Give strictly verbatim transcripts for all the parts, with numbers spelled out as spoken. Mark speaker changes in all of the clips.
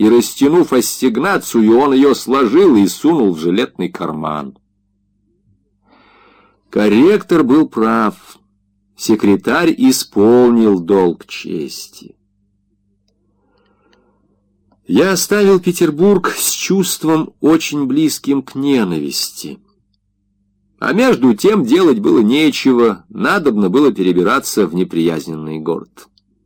Speaker 1: и, растянув ассигнацию, он ее сложил и сунул в жилетный карман. Корректор был прав. Секретарь исполнил долг чести. Я оставил Петербург с чувством, очень близким к ненависти. А между тем делать было нечего, надобно было перебираться в неприязненный город.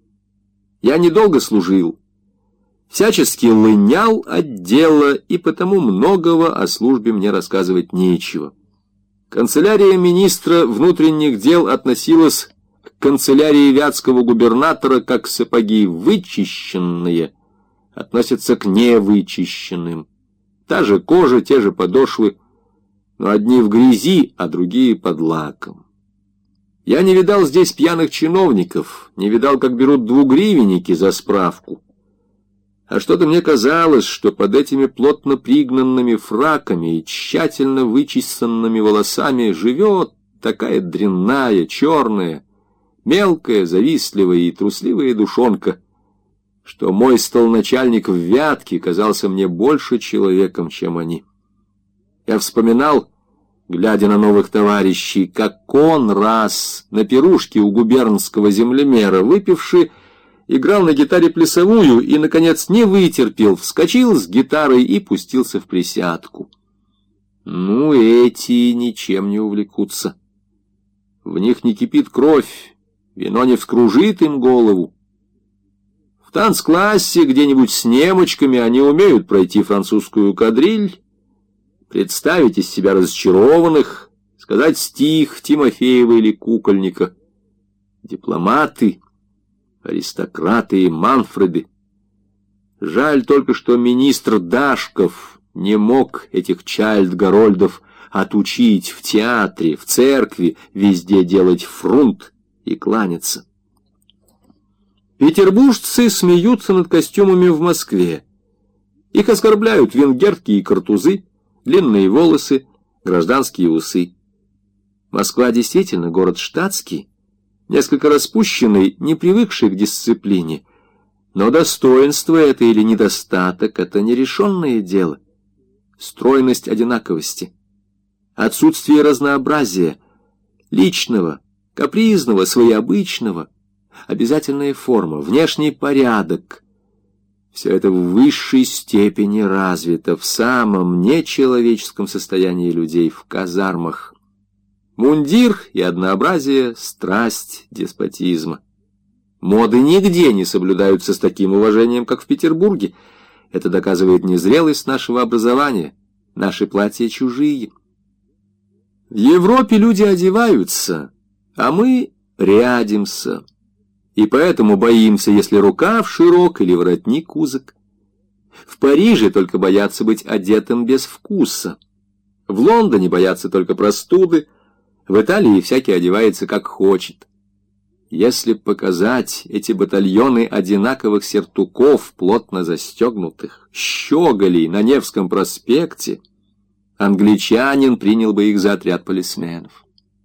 Speaker 1: Я недолго служил, всячески лынял от дела, и потому многого о службе мне рассказывать нечего. Канцелярия министра внутренних дел относилась к канцелярии вятского губернатора, как сапоги вычищенные относятся к невычищенным. Та же кожа, те же подошвы, но одни в грязи, а другие под лаком. Я не видал здесь пьяных чиновников, не видал, как берут двугривенники за справку. А что-то мне казалось, что под этими плотно пригнанными фраками и тщательно вычесанными волосами живет такая дрянная, черная, мелкая, завистливая и трусливая душонка, что мой столоначальник в Вятке казался мне больше человеком, чем они. Я вспоминал, глядя на новых товарищей, как он раз на пирушке у губернского землемера, выпивший, играл на гитаре плясовую и, наконец, не вытерпел, вскочил с гитарой и пустился в присядку. Ну, эти ничем не увлекутся. В них не кипит кровь, вино не вскружит им голову. В танцклассе где-нибудь с немочками они умеют пройти французскую кадриль, представить из себя разочарованных, сказать стих Тимофеева или Кукольника. Дипломаты, аристократы и Манфреды. Жаль только, что министр Дашков не мог этих Чайльд-Гарольдов отучить в театре, в церкви, везде делать фрунт и кланяться. Петербуржцы смеются над костюмами в Москве. Их оскорбляют венгерские картузы, длинные волосы, гражданские усы. Москва действительно город штатский, несколько распущенный, не привыкший к дисциплине. Но достоинство это или недостаток — это нерешенное дело. Стройность одинаковости, отсутствие разнообразия, личного, капризного, своеобычного, обязательная форма, внешний порядок — все это в высшей степени развито в самом нечеловеческом состоянии людей, в казармах. Мундир и однообразие — страсть деспотизма. Моды нигде не соблюдаются с таким уважением, как в Петербурге. Это доказывает незрелость нашего образования. Наши платья чужие. В Европе люди одеваются, а мы рядимся. И поэтому боимся, если рукав широк или воротник узок. В Париже только боятся быть одетым без вкуса. В Лондоне боятся только простуды. В Италии всякий одевается как хочет. Если показать эти батальоны одинаковых сертуков, плотно застегнутых, щеголей на Невском проспекте, англичанин принял бы их за отряд полисменов.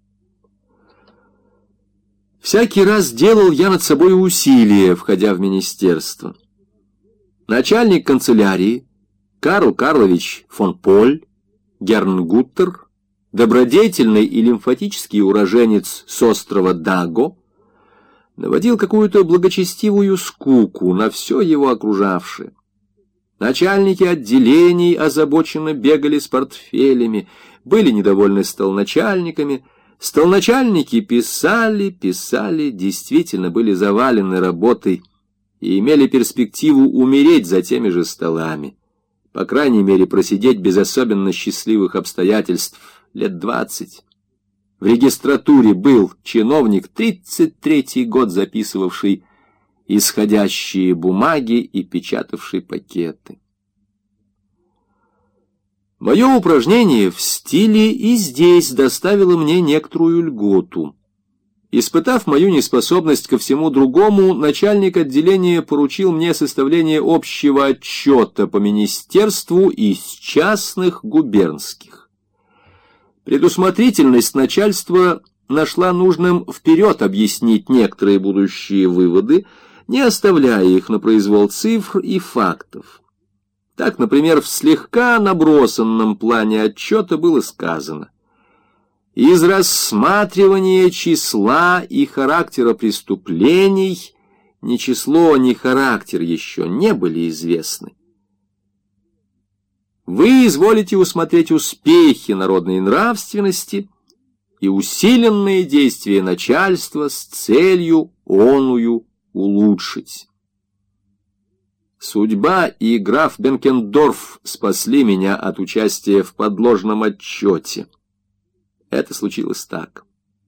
Speaker 1: Всякий раз делал я над собой усилия, входя в министерство. Начальник канцелярии Карл Карлович фон Поль, Гернгуттер, добродетельный и лимфатический уроженец с острова Даго, наводил какую-то благочестивую скуку на все его окружавшее. Начальники отделений озабоченно бегали с портфелями, были недовольны столоначальниками. Столоначальники писали, писали, действительно были завалены работой и имели перспективу умереть за теми же столами. По крайней мере, просидеть без особенно счастливых обстоятельств лет двадцать. В регистратуре был чиновник, тридцать третий год записывавший исходящие бумаги и печатавший пакеты. Мое упражнение в стиле и здесь доставило мне некоторую льготу. Испытав мою неспособность ко всему другому, начальник отделения поручил мне составление общего отчета по министерству из частных губернских. Предусмотрительность начальства нашла нужным вперед объяснить некоторые будущие выводы, не оставляя их на произвол цифр и фактов. Так, например, в слегка набросанном плане отчета было сказано: из рассматривания числа и характера преступлений ни число, ни характер еще не были известны. Вы изволите усмотреть успехи народной нравственности и усиленные действия начальства с целью оную улучшить. Судьба и граф Бенкендорф спасли меня от участия в подложном отчете. Это случилось так.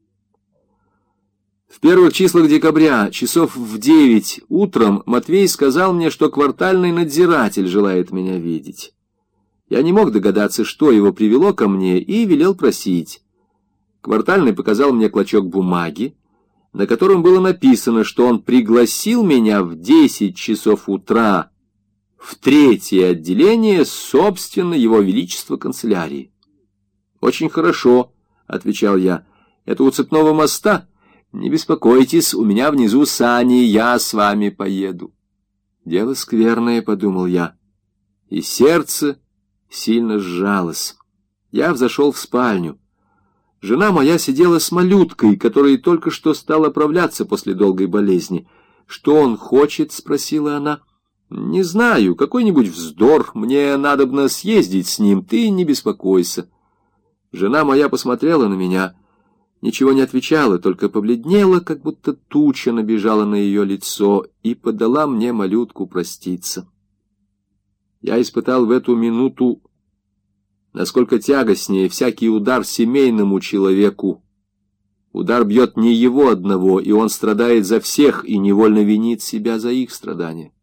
Speaker 1: В первых числах декабря, часов в девять утром, Матвей сказал мне, что квартальный надзиратель желает меня видеть. Я не мог догадаться, что его привело ко мне, и велел просить. Квартальный показал мне клочок бумаги, на котором было написано, что он пригласил меня в десять часов утра в третье отделение, собственно, его величества канцелярии. «Очень хорошо», — отвечал я, — «это у Цепного моста? Не беспокойтесь, у меня внизу сани, я с вами поеду». «Дело скверное», — подумал я, и сердце сильно сжалось. Я взошел в спальню. Жена моя сидела с малюткой, которая только что стала оправляться после долгой болезни. «Что он хочет?» — спросила она. «Не знаю, какой-нибудь вздор. Мне надобно съездить с ним, ты не беспокойся». Жена моя посмотрела на меня, ничего не отвечала, только побледнела, как будто туча набежала на ее лицо, и подала мне малютку проститься. Я испытал в эту минуту, насколько тягостнее всякий удар семейному человеку. Удар бьет не его одного, и он страдает за всех, и невольно винит себя за их страдания.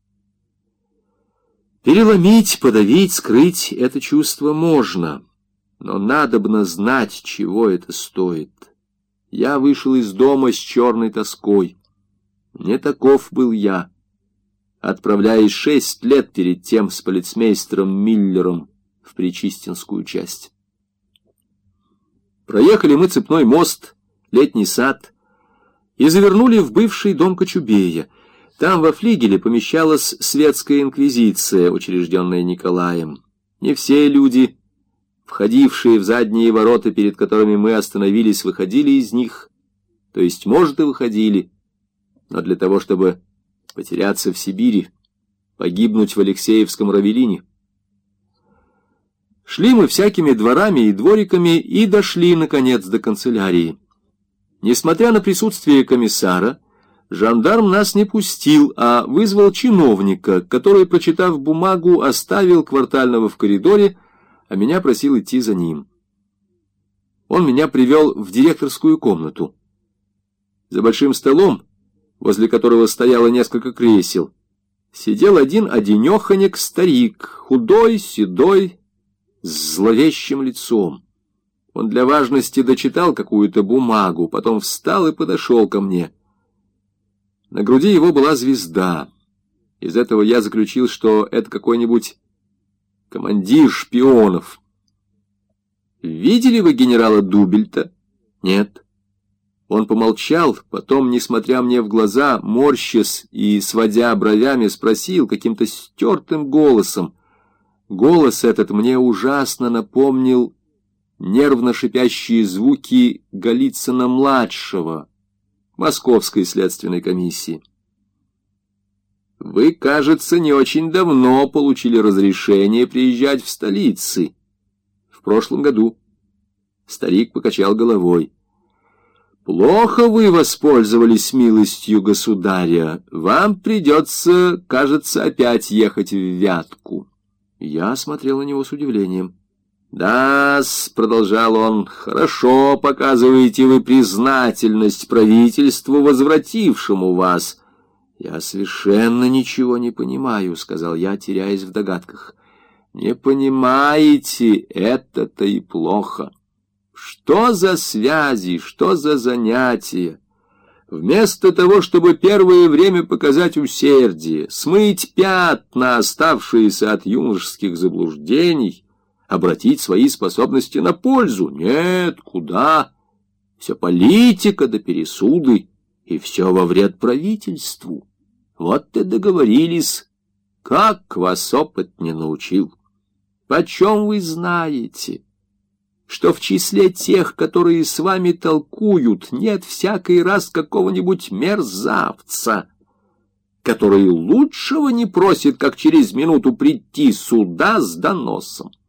Speaker 1: Переломить, подавить, скрыть это чувство можно, но надобно знать, чего это стоит. Я вышел из дома с черной тоской. Не таков был я, отправляясь шесть лет перед тем с полицмейстером Миллером в Причистинскую часть. Проехали мы Цепной мост, Летний сад и завернули в бывший дом Кочубея. Там во флигеле помещалась светская инквизиция, учрежденная Николаем. Не все люди, входившие в задние ворота, перед которыми мы остановились, выходили из них, то есть, может, и выходили, но для того, чтобы потеряться в Сибири, погибнуть в Алексеевском Равелине. Шли мы всякими дворами и двориками и дошли, наконец, до канцелярии. Несмотря на присутствие комиссара, жандарм нас не пустил, а вызвал чиновника, который, прочитав бумагу, оставил квартального в коридоре, а меня просил идти за ним. Он меня привел в директорскую комнату. За большим столом, возле которого стояло несколько кресел, сидел один одинеханек старик, худой, седой, с зловещим лицом. Он для важности дочитал какую-то бумагу, потом встал и подошел ко мне. На груди его была звезда. Из этого я заключил, что это какой-нибудь командир шпионов. «Видели вы генерала Дубельта?» «Нет». Он помолчал, потом, несмотря мне в глаза, морщась и сводя бровями, спросил каким-то стертым голосом. Голос этот мне ужасно напомнил нервно шипящие звуки Голицына-младшего, Московской следственной комиссии. «Вы, кажется, не очень давно получили разрешение приезжать в столицы. В прошлом году». Старик покачал головой. «Плохо вы воспользовались милостью государя. Вам придется, кажется, опять ехать в Вятку». Я смотрел на него с удивлением. «Да-с», — продолжал он, — «хорошо показываете вы признательность правительству, возвратившему вас». «Я совершенно ничего не понимаю», — сказал я, теряясь в догадках. «Не понимаете, это-то и плохо. Что за связи, что за занятия? Вместо того, чтобы первое время показать усердие, смыть пятна, оставшиеся от юношеских заблуждений, обратить свои способности на пользу. Нет, куда? Все политика да пересуды, и все во вред правительству. Вот и договорились Как вас опыт не научил? Почем вы знаете, что в числе тех, которые с вами толкуют, нет всякий раз какого-нибудь мерзавца, который лучшего не просит, как через минуту прийти сюда с доносом?